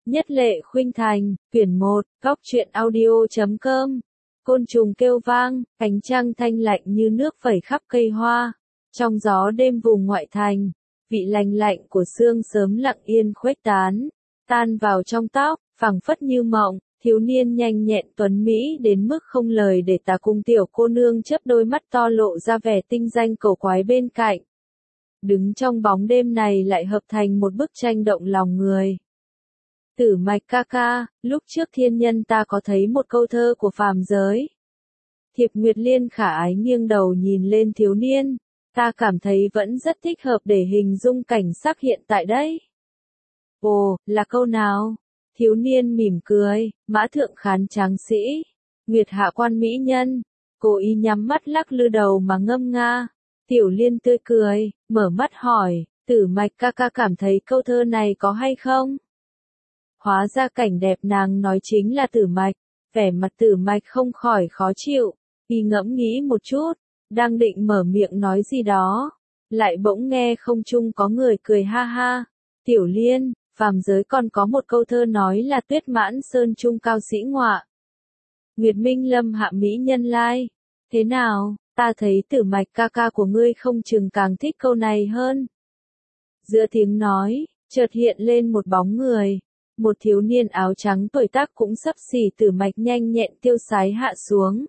Nhất Lệ Khuynh Thành, quyển 1, Góc truyện audio.com. Côn trùng kêu vang, ánh trăng thanh lạnh như nước vẩy khắp cây hoa. Trong gió đêm vùng ngoại thành, vị lành lạnh của sương sớm lặng yên khuếch tán, tan vào trong tóc, phảng phất như mộng. Thiếu niên nhanh nhẹn tuấn mỹ đến mức không lời để tả, cùng tiểu cô nương chớp đôi mắt to lộ ra vẻ tinh danh cổ quái bên cạnh. Đứng trong bóng đêm này lại hợp thành một bức tranh động lòng người. Tử Mạch ca ca, lúc trước thiên nhân ta có thấy một câu thơ của phàm giới. Thiệp Nguyệt Liên khả ái nghiêng đầu nhìn lên thiếu niên, ta cảm thấy vẫn rất thích hợp để hình dung cảnh sắc hiện tại đấy. Ồ, là câu nào? Thiếu niên mỉm cười, mã thượng khán tráng sĩ, Nguyệt hạ quan mỹ nhân, cố ý nhắm mắt lắc lư đầu mà ngâm nga. Tiểu Liên tươi cười, mở mắt hỏi, Tử Mạch ca ca cảm thấy câu thơ này có hay không? Hóa ra cảnh đẹp nàng nói chính là Tử Mạch, vẻ mặt Tử Mạch không khỏi khó chịu, y ngẫm nghĩ một chút, đang định mở miệng nói gì đó, lại bỗng nghe không trung có người cười ha ha. Tiểu Liên, phàm giới còn có một câu thơ nói là tuyết mãn sơn trung cao sĩ ngọa, Nguyệt Minh lâm hạ mỹ nhân lai. Thế nào, ta thấy Tử Mạch ca ca của ngươi không chừng càng thích câu này hơn. Giữa tiếng nói, chợt hiện lên một bóng người. Một thiếu niên áo trắng tuổi tác cũng xấp xỉ Tử Mạch nhanh nhẹn tiêu sái hạ xuống.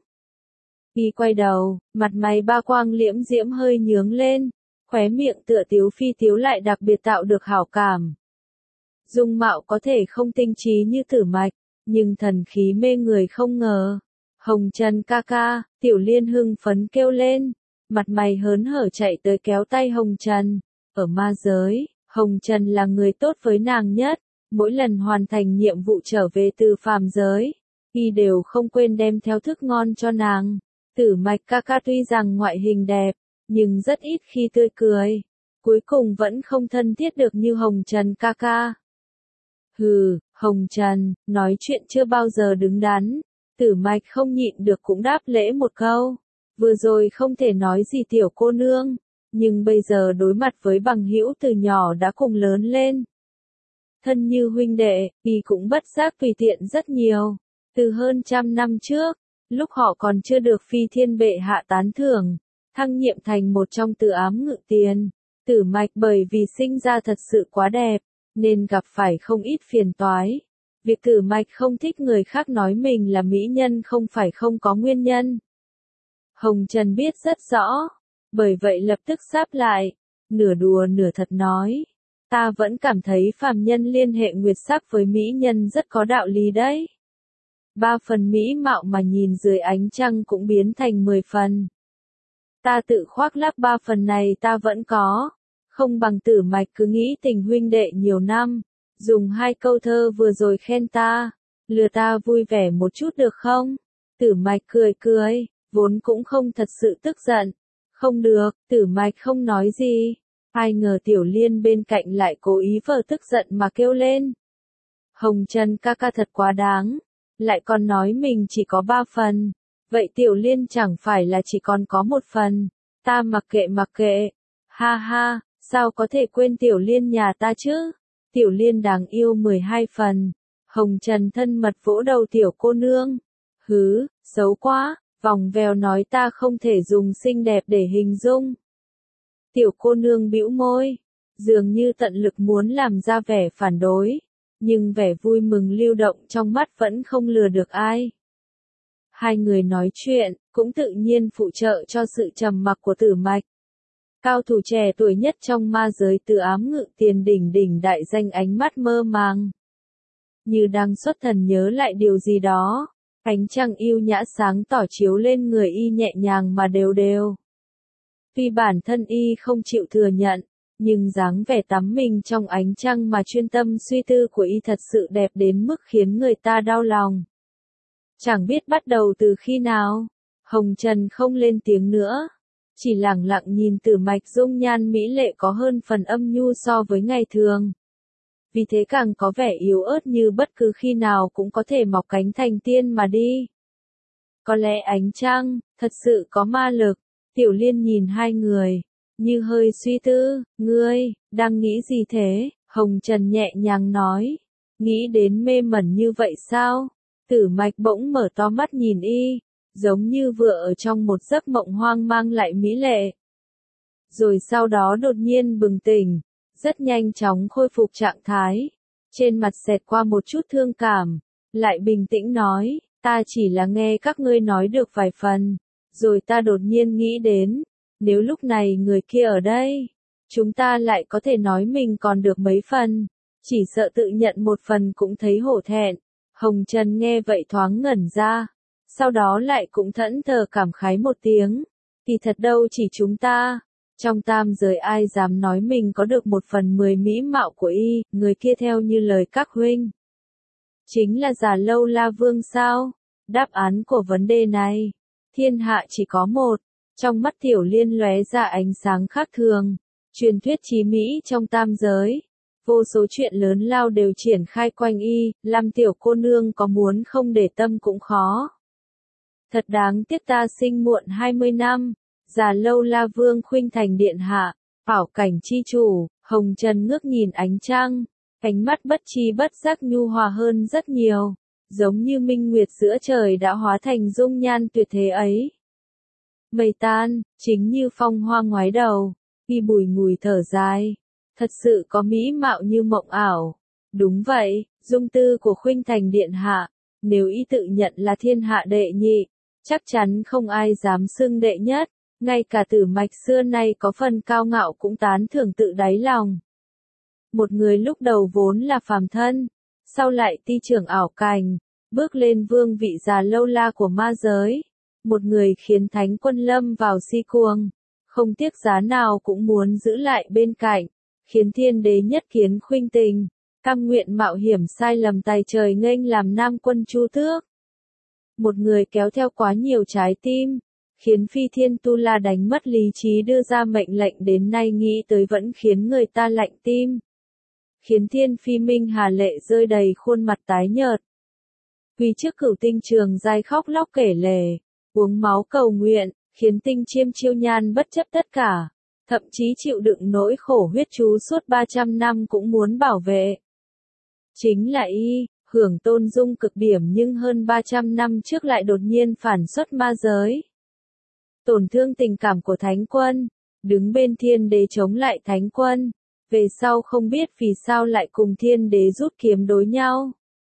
Y quay đầu, mặt mày ba quang liễm diễm hơi nhướng lên, khóe miệng tựa tiếu phi tiếu lại đặc biệt tạo được hảo cảm. Dung mạo có thể không tinh trí như Tử Mạch, nhưng thần khí mê người không ngờ. Hồng Trần ca ca, Tiểu Liên hưng phấn kêu lên, mặt mày hớn hở chạy tới kéo tay Hồng Trần. Ở ma giới, Hồng Trần là người tốt với nàng nhất. Mỗi lần hoàn thành nhiệm vụ trở về từ phàm giới, y đều không quên đem theo thức ngon cho nàng. Tử Mạch ca ca tuy rằng ngoại hình đẹp, nhưng rất ít khi tươi cười. Cuối cùng vẫn không thân thiết được như Hồng Trần ca ca. Hừ, Hồng Trần, nói chuyện chưa bao giờ đứng đắn. Tử Mạch không nhịn được cũng đáp lễ một câu. Vừa rồi không thể nói gì tiểu cô nương, nhưng bây giờ đối mặt với bằng hữu từ nhỏ đã cùng lớn lên. Thân như huynh đệ, y cũng bất giác tùy tiện rất nhiều. Từ hơn 100 năm trước, lúc họ còn chưa được Phi Thiên bệ hạ tán thưởng, thăng nhiệm thành một trong Tử Ám Ngự Tiền, Tử Mạch bởi vì sinh ra thật sự quá đẹp, nên gặp phải không ít phiền toái. Việc Tử Mạch không thích người khác nói mình là mỹ nhân không phải không có nguyên nhân. Hồng Trần biết rất rõ, bởi vậy lập tức sáp lại, nửa đùa nửa thật nói. Ta vẫn cảm thấy phàm nhân liên hệ nguyệt sắc với mỹ nhân rất có đạo lý đấy. 3 phần mỹ mạo mà nhìn dưới ánh trăng cũng biến thành 10 phần. Ta tự khoác lác 3 phần này ta vẫn có. Không bằng Tử Mạch cứ nghĩ tình huynh đệ nhiều năm. Dùng 2 câu thơ vừa rồi khen ta. Lừa ta vui vẻ một chút được không? Tử Mạch cười cười, vốn cũng không thật sự tức giận. Không được, Tử Mạch không nói gì. Ai ngờ Tiểu Liên bên cạnh lại cố ý vờ tức giận mà kêu lên. Hồng Trần ca ca thật quá đáng, lại còn nói mình chỉ có 3 phần. Vậy Tiểu Liên chẳng phải là chỉ còn có 1 phần. Ta mặc kệ. Ha ha, sao có thể quên Tiểu Liên nhà ta chứ? Tiểu Liên đáng yêu 12 phần. Hồng Trần thân mật vỗ đầu tiểu cô nương. Hứ, xấu quá, vòng vèo nói ta không thể dùng xinh đẹp để hình dung. Tiểu cô nương bĩu môi, dường như tận lực muốn làm ra vẻ phản đối, nhưng vẻ vui mừng lưu động trong mắt vẫn không lừa được ai. Hai người nói chuyện, cũng tự nhiên phụ trợ cho sự trầm mặc của Tử Mạch. Cao thủ trẻ tuổi nhất trong ma giới Tử Ám Ngự Tiền đỉnh đại danh ánh mắt mơ màng. Như đang xuất thần nhớ lại điều gì đó, ánh trăng yêu nhã sáng tỏ chiếu lên người y nhẹ nhàng mà đều đều. Tuy bản thân y không chịu thừa nhận, nhưng dáng vẻ tắm mình trong ánh trăng mà chuyên tâm suy tư của y thật sự đẹp đến mức khiến người ta đau lòng. Chẳng biết bắt đầu từ khi nào, Hồng Trần không lên tiếng nữa, chỉ lẳng lặng nhìn Tử Mạch dung nhan mỹ lệ có hơn phần âm nhu so với ngày thường. Vì thế càng có vẻ yếu ớt như bất cứ khi nào cũng có thể mọc cánh thành tiên mà đi. Có lẽ ánh trăng, thật sự có ma lực. Tiểu Liên nhìn hai người, như hơi suy tư, ngươi, đang nghĩ gì thế? Hồng Trần nhẹ nhàng nói, Nghĩ đến mê mẩn như vậy sao? Tử Mạch bỗng mở to mắt nhìn y, giống như vừa ở trong một giấc mộng hoang mang lại mỹ lệ. Rồi sau đó đột nhiên bừng tỉnh, rất nhanh chóng khôi phục trạng thái. Trên mặt xẹt qua một chút thương cảm, lại bình tĩnh nói, ta chỉ là nghe các ngươi nói được vài phần, rồi ta đột nhiên nghĩ đến, nếu lúc này người kia ở đây, chúng ta lại có thể nói mình còn được mấy phần, chỉ sợ tự nhận một phần cũng thấy hổ thẹn. Hồng Trần nghe vậy thoáng ngẩn ra, sau đó lại cũng thẫn thờ cảm khái một tiếng, thì thật đâu chỉ chúng ta. Trong tam giới ai dám nói mình có được 1/10 mỹ mạo của y, người kia theo như lời các huynh. Chính là Già Lâu La Vương sao? Đáp án của vấn đề này, thiên hạ chỉ có một. Trong mắt Tiểu Liên lóe ra ánh sáng khác thường. Truyền thuyết chí mỹ trong tam giới. Vô số chuyện lớn lao đều triển khai quanh y, làm tiểu cô nương có muốn không để tâm cũng khó. Thật đáng tiếc ta sinh muộn 20 năm. Già Lâu La Vương khuynh thành điện hạ, ảo cảnh chi chủ. Hồng Trần ngước nhìn ánh trăng, ánh mắt bất tri bất giác nhu hòa hơn rất nhiều, giống như minh nguyệt giữa trời đã hóa thành dung nhan tuyệt thế ấy. Mây tan, chính như phong hoa ngoái đầu, y bùi ngùi thở dài, thật sự có mỹ mạo như mộng ảo. Đúng vậy, dung tư của khuynh thành điện hạ, nếu y tự nhận là thiên hạ đệ nhị, chắc chắn không ai dám xưng đệ nhất. Ngay cả Tử Mạch xưa nay có phần cao ngạo cũng tán thưởng tự đáy lòng. Một người lúc đầu vốn là phàm thân, sau lại ti trưởng ảo cảnh, bước lên vương vị Già Lâu La của ma giới. Một người khiến thánh quân lâm vào si cuồng, không tiếc giá nào cũng muốn giữ lại bên cạnh, khiến thiên đế nhất kiến khuynh tình, cam nguyện mạo hiểm sai lầm tài trời nghênh làm nam quân Chu Tước. Một người kéo theo quá nhiều trái tim, khiến Phi Thiên Tu La đánh mất lý trí đưa ra mệnh lệnh đến nay nghĩ tới vẫn khiến người ta lạnh tim. Khiến Thiên Phi Minh Hà lệ rơi đầy khuôn mặt tái nhợt. Vì trước Cửu Tinh Trường Giai khóc lóc kể lể, uống máu cầu nguyện, khiến Tinh Chiêm Chiêu Nhan bất chấp tất cả, thậm chí chịu đựng nỗi khổ huyết chú suốt 300 năm cũng muốn bảo vệ. Chính là y, hưởng tôn dung cực điểm nhưng hơn 300 năm trước lại đột nhiên phản xuất ma giới. Tổn thương tình cảm của Thánh Quân, đứng bên Thiên Đế chống lại Thánh Quân, về sau không biết vì sao lại cùng Thiên Đế rút kiếm đối nhau.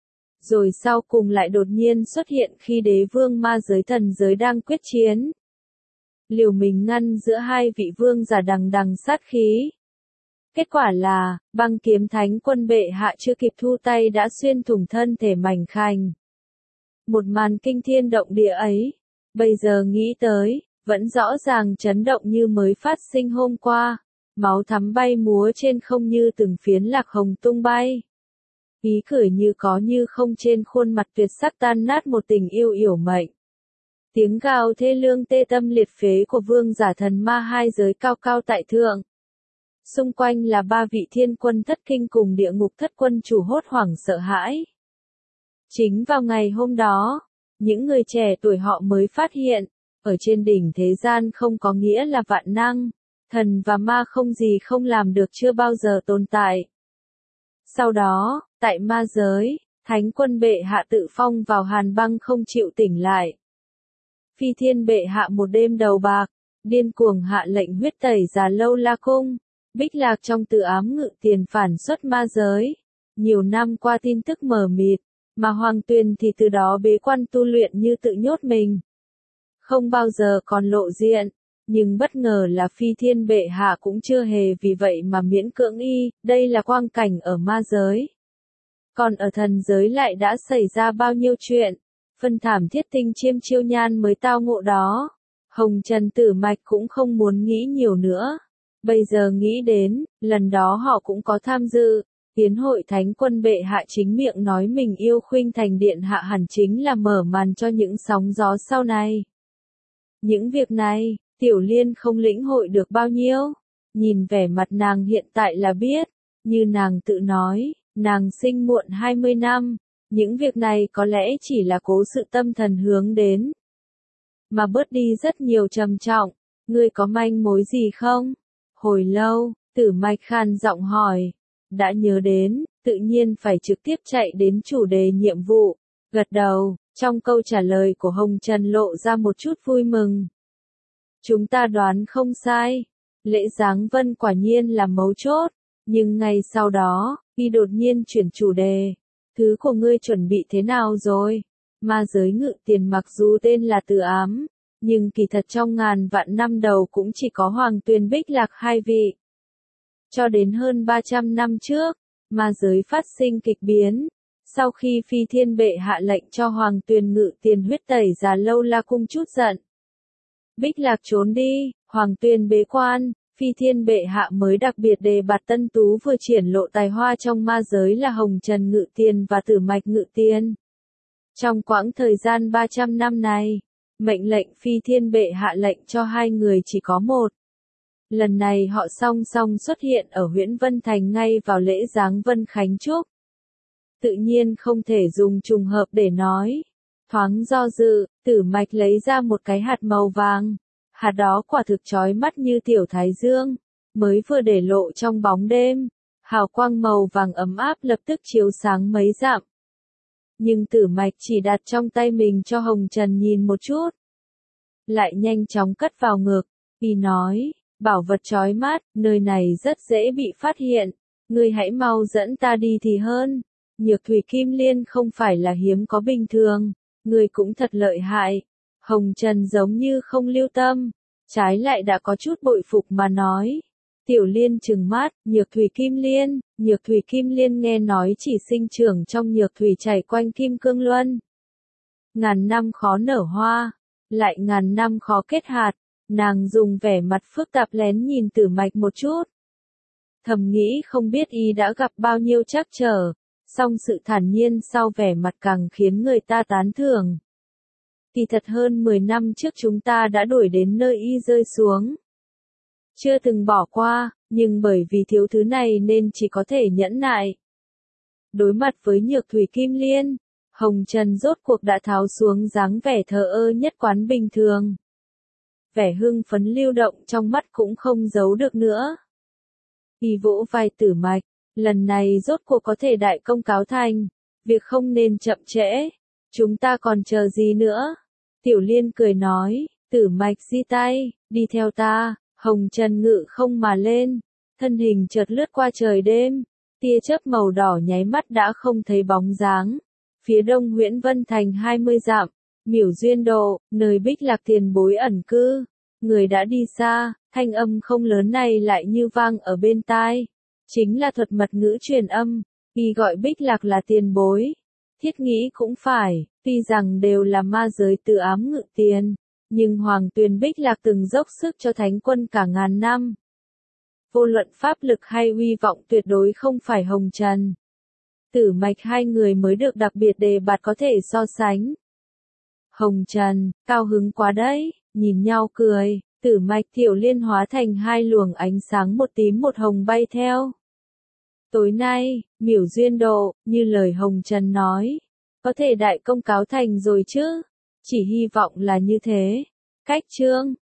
Rồi sau cùng lại đột nhiên xuất hiện khi Đế Vương ma giới thần giới đang quyết chiến. Liều mình ngăn giữa hai vị vương giả đằng đằng sát khí. Kết quả là, băng kiếm Thánh Quân bệ hạ chưa kịp thu tay đã xuyên thủng thân thể mảnh khảnh. Một màn kinh thiên động địa ấy, bây giờ nghĩ tới, vẫn rõ ràng chấn động như mới phát sinh hôm qua, máu thắm bay múa trên không như từng phiến lạc hồng tung bay. Ý cười như có như không trên khuôn mặt tuyệt sắc tan nát một tình yêu yểu mệnh. Tiếng gào thê lương tê tâm liệt phế của vương giả thần ma hai giới cao cao tại thượng. Xung quanh là ba vị thiên quân thất kinh cùng địa ngục thất quân chủ hốt hoảng sợ hãi. Chính vào ngày hôm đó, những người trẻ tuổi họ mới phát hiện, ở trên đỉnh thế gian không có nghĩa là vạn năng, thần và ma không gì không làm được chưa bao giờ tồn tại. Sau đó, tại ma giới, Thánh Quân bệ hạ tự phong vào hàn băng không chịu tỉnh lại. Phi Thiên bệ hạ một đêm đầu bạc, điên cuồng hạ lệnh huyết tẩy Già Lâu La cung, Bích Lạc trong tự ám ngự tiền phản xuất ma giới. Nhiều năm qua tin tức mờ mịt, mà Hoàng Tuyền thì từ đó bế quan tu luyện như tự nhốt mình. Không bao giờ còn lộ diện, nhưng bất ngờ là Phi Thiên bệ hạ cũng chưa hề vì vậy mà miễn cưỡng y, đây là quang cảnh ở ma giới. Còn ở thần giới lại đã xảy ra bao nhiêu chuyện, phân thảm thiết Tinh Chiêm Chiêu Nhan mới tao ngộ đó. Hồng Trần Tử Mạch cũng không muốn nghĩ nhiều nữa. Bây giờ nghĩ đến, lần đó họ cũng có tham dự, Hiến hội Thánh Quân bệ hạ chính miệng nói mình yêu khuynh thành điện hạ hẳn chính là mở màn cho những sóng gió sau này. Những việc này, Tiểu Liên không lĩnh hội được bao nhiêu. Nhìn vẻ mặt nàng hiện tại là biết, như nàng tự nói, nàng sinh muộn 20 năm, những việc này có lẽ chỉ là cố sự tâm thần hướng đến. Mà bớt đi rất nhiều trầm trọng, ngươi có manh mối gì không? Hồi lâu, Tử Mạch khàn giọng hỏi, đã nhớ đến, tự nhiên phải trực tiếp chạy đến chủ đề nhiệm vụ, gật đầu, trong câu trả lời của Hồng Trần lộ ra một chút vui mừng. Chúng ta đoán không sai, lễ giáng vân quả nhiên là mấu chốt, nhưng ngay sau đó, y đột nhiên chuyển chủ đề, thứ của ngươi chuẩn bị thế nào rồi? Ma giới ngự tiền mặc dù tên là Tử Ám, nhưng kỳ thật trong ngàn vạn năm đầu cũng chỉ có Hoàng Tuyền Bích Lạc hai vị. Cho đến hơn 300 năm trước, ma giới phát sinh kịch biến. Sau khi Phi Thiên Bệ hạ lệnh cho Hoàng Tuyền ngự tiền huyết tẩy Già Lâu La Cung chút giận. Bích Lạc trốn đi, Hoàng Tuyền bế quan, Phi Thiên Bệ hạ mới đặc biệt đề bạt tân tú vừa triển lộ tài hoa trong ma giới là Hồng Trần ngự tiền và Tử Mạch ngự tiền. Trong quãng thời gian 300 năm này, mệnh lệnh Phi Thiên Bệ hạ lệnh cho hai người chỉ có một. Lần này họ song song xuất hiện ở Huyễn Vân Thành ngay vào lễ giáng Vân Khánh Chúc. Tự nhiên không thể dùng trùng hợp để nói. Thoáng do dự, Tử Mạch lấy ra một cái hạt màu vàng. Hạt đó quả thực chói mắt như tiểu thái dương, mới vừa để lộ trong bóng đêm. Hào quang màu vàng ấm áp lập tức chiếu sáng mấy dặm. Nhưng Tử Mạch chỉ đặt trong tay mình cho Hồng Trần nhìn một chút. Lại nhanh chóng cất vào ngực, y nói, bảo vật chói mắt, nơi này rất dễ bị phát hiện. Ngươi hãy mau dẫn ta đi thì hơn. Nhược thủy kim liên không phải là hiếm có bình thường, ngươi cũng thật lợi hại. Hồng Trần giống như không lưu tâm, trái lại đã có chút bội phục mà nói. Tiểu Liên trừng mắt, nhược thủy kim liên nghe nói chỉ sinh trưởng trong nhược thủy chảy quanh kim cương luân. Ngàn năm khó nở hoa, lại ngàn năm khó kết hạt, nàng dùng vẻ mặt phức tạp lén nhìn Tử Mạch một chút. Thầm nghĩ không biết y đã gặp bao nhiêu trắc trở, song sự thản nhiên sau vẻ mặt càng khiến người ta tán thưởng. Kỳ thật hơn 10 năm trước chúng ta đã đuổi đến nơi y rơi xuống. Chưa từng bỏ qua, nhưng bởi vì thiếu thứ này nên chỉ có thể nhẫn nại. Đối mặt với nhược thủy kim liên, Hồng Trần rốt cuộc đã tháo xuống dáng vẻ thờ ơ nhất quán bình thường. Vẻ hưng phấn lưu động trong mắt cũng không giấu được nữa. Y vỗ vai Tử Mạch, lần này rốt cuộc có thể đại công cáo thành, việc không nên chậm trễ, chúng ta còn chờ gì nữa? Tiểu Liên cười nói, Tử Mạch di tay, đi theo ta. Hồng Trần ngự không mà lên, thân hình chợt lướt qua trời đêm, tia chớp màu đỏ nháy mắt đã không thấy bóng dáng. Phía đông Huyễn Vân Thành 20 dặm, Miểu Duyên Độ, nơi Bích Lạc tiền bối ẩn cư, người đã đi xa, thanh âm không lớn này lại như vang ở bên tai. Chính là thuật mật ngữ truyền âm, y gọi Bích Lạc là tiền bối. Thiết nghĩ cũng phải, tuy rằng đều là ma giới Tử Ám ngự tiền. Nhưng Hoàng Tuyền Bích Lạc từng dốc sức cho Thánh Quân cả ngàn năm. Vô luận pháp lực hay uy vọng tuyệt đối không phải Hồng Trần. Tử Mạch hai người mới được đặc biệt đề bạt có thể so sánh. Hồng Trần, cao hứng quá đấy, nhìn nhau cười, Tử Mạch Tiểu Liên hóa thành hai luồng ánh sáng một tím một hồng bay theo. Tối nay, Miểu Duyên Độ, như lời Hồng Trần nói, có thể đại công cáo thành rồi chứ? Chỉ hy vọng là như thế. Cách chương